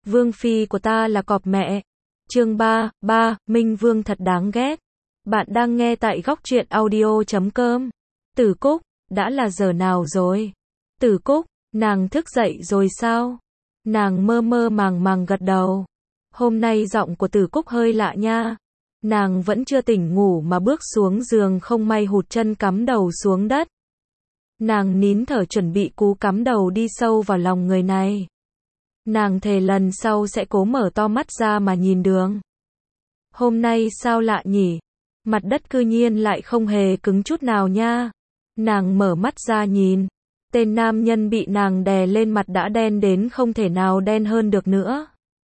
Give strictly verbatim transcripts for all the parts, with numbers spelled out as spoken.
Vương phi của ta là cọp mẹ. Chương ba, ba, Minh Vương thật đáng ghét. Bạn đang nghe tại góc truyện audio chấm com. Tử Cúc, đã là giờ nào rồi? Tử Cúc, nàng thức dậy rồi sao? Nàng mơ mơ màng màng gật đầu. Hôm nay giọng của Tử Cúc hơi lạ nha. Nàng vẫn chưa tỉnh ngủ mà bước xuống giường không may hụt chân cắm đầu xuống đất. Nàng nín thở chuẩn bị cú cắm đầu đi sâu vào lòng người này. Nàng thề lần sau sẽ cố mở to mắt ra mà nhìn đường. Hôm nay sao lạ nhỉ? Mặt đất cư nhiên lại không hề cứng chút nào nha. Nàng mở mắt ra nhìn. Tên nam nhân bị nàng đè lên mặt đã đen đến không thể nào đen hơn được nữa.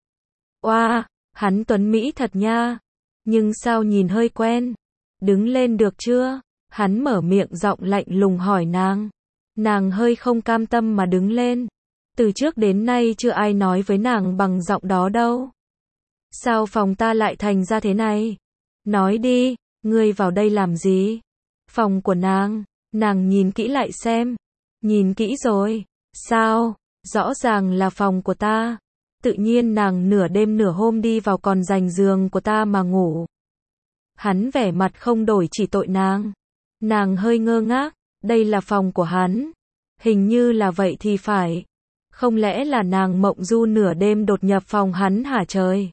Oa, hắn tuấn Mỹ thật nha. Nhưng sao nhìn hơi quen? Đứng lên được chưa? Hắn mở miệng giọng lạnh lùng hỏi nàng. Nàng hơi không cam tâm mà đứng lên. Từ trước đến nay chưa ai nói với nàng bằng giọng đó đâu. Sao phòng ta lại thành ra thế này? Nói đi, ngươi vào đây làm gì? Phòng của nàng, nàng nhìn kỹ lại xem. Nhìn kỹ rồi. Sao? Rõ ràng là phòng của ta. Tự nhiên nàng nửa đêm nửa hôm đi vào còn giành giường của ta mà ngủ. Hắn vẻ mặt không đổi chỉ tội nàng. Nàng hơi ngơ ngác, đây là phòng của hắn. Hình như là vậy thì phải. Không lẽ là nàng mộng du nửa đêm đột nhập phòng hắn hả trời?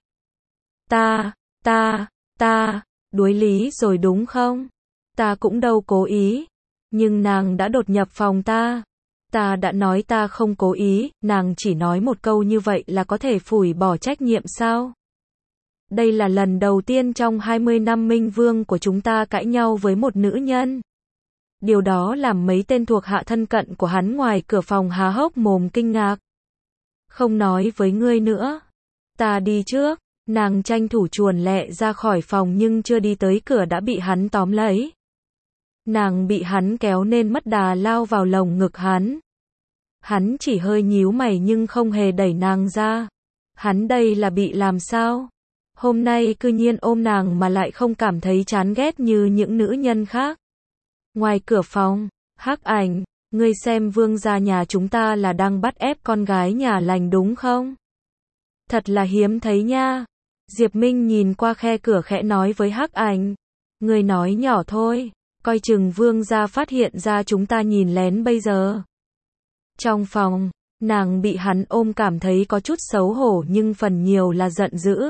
Ta, ta, ta, đuối lý rồi đúng không? Ta cũng đâu cố ý. Nhưng nàng đã đột nhập phòng ta. Ta đã nói ta không cố ý, nàng chỉ nói một câu như vậy là có thể phủi bỏ trách nhiệm sao? Đây là lần đầu tiên trong hai mươi năm Minh Vương của chúng ta cãi nhau với một nữ nhân. Điều đó làm mấy tên thuộc hạ thân cận của hắn ngoài cửa phòng há hốc mồm kinh ngạc. Không nói với ngươi nữa. Ta đi trước. Nàng tranh thủ chuồn lẹ ra khỏi phòng nhưng chưa đi tới cửa đã bị hắn tóm lấy. Nàng bị hắn kéo nên mất đà lao vào lồng ngực hắn. Hắn chỉ hơi nhíu mày nhưng không hề đẩy nàng ra. Hắn đây là bị làm sao? Hôm nay cư nhiên ôm nàng mà lại không cảm thấy chán ghét như những nữ nhân khác. Ngoài cửa phòng, Hắc Ảnh, ngươi xem vương gia nhà chúng ta là đang bắt ép con gái nhà lành đúng không? Thật là hiếm thấy nha. Diệp Minh nhìn qua khe cửa khẽ nói với Hắc Ảnh. Ngươi nói nhỏ thôi, coi chừng vương gia phát hiện ra chúng ta nhìn lén bây giờ. Trong phòng, nàng bị hắn ôm cảm thấy có chút xấu hổ nhưng phần nhiều là giận dữ.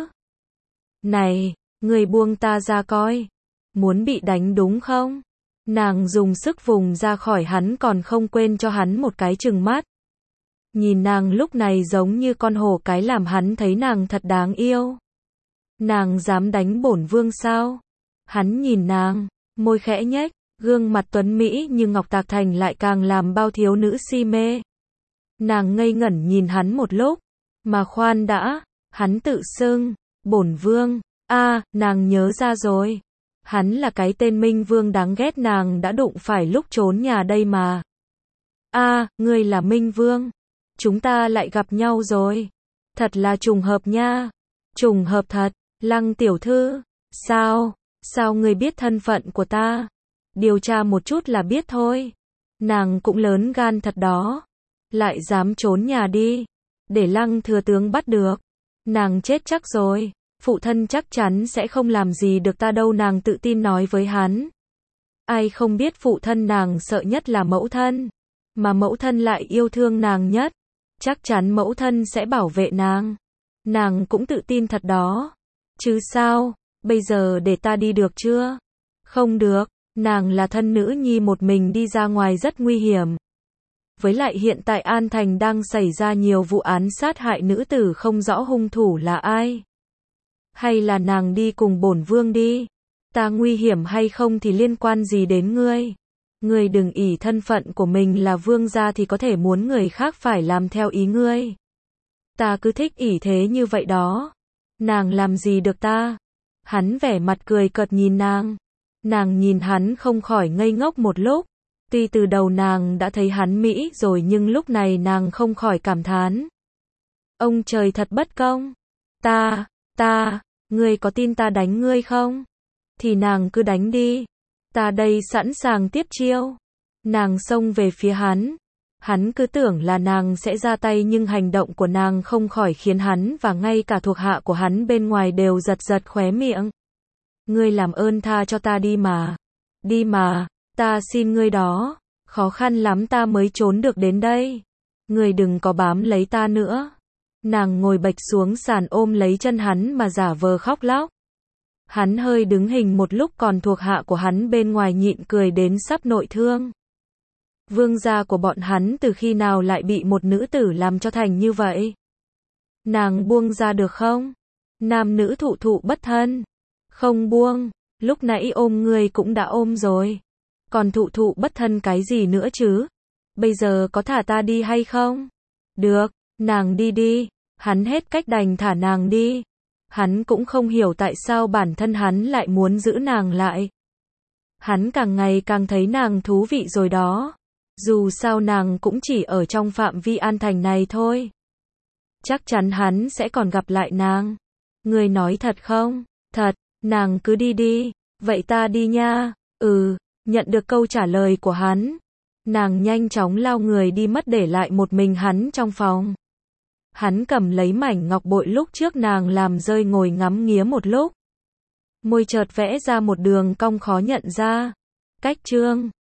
Này, ngươi buông ta ra coi. Muốn bị đánh đúng không? Nàng dùng sức vùng ra khỏi hắn còn không quên cho hắn một cái trừng mắt. Nhìn nàng lúc này giống như con hổ cái làm hắn thấy nàng thật đáng yêu. Nàng dám đánh bổn vương sao? Hắn nhìn nàng, môi khẽ nhếch, gương mặt tuấn Mỹ như ngọc tạc thành lại càng làm bao thiếu nữ si mê. Nàng ngây ngẩn nhìn hắn một lúc, mà khoan đã, hắn tự xưng, bổn vương, a, nàng nhớ ra rồi. Hắn là cái tên Minh Vương đáng ghét nàng đã đụng phải lúc trốn nhà đây mà. A, ngươi là Minh Vương. Chúng ta lại gặp nhau rồi. Thật là trùng hợp nha. Trùng hợp thật, Lăng tiểu thư. Sao? Sao ngươi biết thân phận của ta? Điều tra một chút là biết thôi. Nàng cũng lớn gan thật đó. Lại dám trốn nhà đi. Để Lăng thừa tướng bắt được. Nàng chết chắc rồi. Phụ thân chắc chắn sẽ không làm gì được ta đâu, nàng tự tin nói với hắn. Ai không biết phụ thân nàng sợ nhất là mẫu thân. Mà mẫu thân lại yêu thương nàng nhất. Chắc chắn mẫu thân sẽ bảo vệ nàng. Nàng cũng tự tin thật đó. Chứ sao, bây giờ để ta đi được chưa? Không được, nàng là thân nữ nhi một mình đi ra ngoài rất nguy hiểm. Với lại hiện tại An Thành đang xảy ra nhiều vụ án sát hại nữ tử không rõ hung thủ là ai. Hay là nàng đi cùng bổn vương đi. Ta nguy hiểm hay không thì liên quan gì đến ngươi. Ngươi đừng ỷ thân phận của mình là vương gia thì có thể muốn người khác phải làm theo ý ngươi. Ta cứ thích ỷ thế như vậy đó. Nàng làm gì được ta? Hắn vẻ mặt cười cợt nhìn nàng. Nàng nhìn hắn không khỏi ngây ngốc một lúc. Tuy từ đầu nàng đã thấy hắn mỹ rồi nhưng lúc này nàng không khỏi cảm thán. Ông trời thật bất công. Ta, ta, ngươi có tin ta đánh ngươi không? Thì nàng cứ đánh đi. Ta đây sẵn sàng tiếp chiêu. Nàng xông về phía hắn. Hắn cứ tưởng là nàng sẽ ra tay nhưng hành động của nàng không khỏi khiến hắn và ngay cả thuộc hạ của hắn bên ngoài đều giật giật khóe miệng. Ngươi làm ơn tha cho ta đi mà. Đi mà, ta xin ngươi đó. Khó khăn lắm ta mới trốn được đến đây. Ngươi đừng có bám lấy ta nữa. Nàng ngồi bệch xuống sàn ôm lấy chân hắn mà giả vờ khóc lóc. Hắn hơi đứng hình một lúc còn thuộc hạ của hắn bên ngoài nhịn cười đến sắp nội thương. Vương gia của bọn hắn từ khi nào lại bị một nữ tử làm cho thành như vậy? Nàng buông ra được không? Nam nữ thụ thụ bất thân. Không buông, lúc nãy ôm ngươi cũng đã ôm rồi. Còn thụ thụ bất thân cái gì nữa chứ? Bây giờ có thả ta đi hay không? Được, nàng đi đi. Hắn hết cách đành thả nàng đi. Hắn cũng không hiểu tại sao bản thân hắn lại muốn giữ nàng lại. Hắn càng ngày càng thấy nàng thú vị rồi đó. Dù sao nàng cũng chỉ ở trong phạm vi An Thành này thôi. Chắc chắn hắn sẽ còn gặp lại nàng. Ngươi nói thật không? Thật, nàng cứ đi đi. Vậy ta đi nha. Ừ, nhận được câu trả lời của hắn. Nàng nhanh chóng lao người đi mất để lại một mình hắn trong phòng. Hắn cầm lấy mảnh ngọc bội lúc trước nàng làm rơi ngồi ngắm nghía một lúc. Môi chợt vẽ ra một đường cong khó nhận ra. Cách chương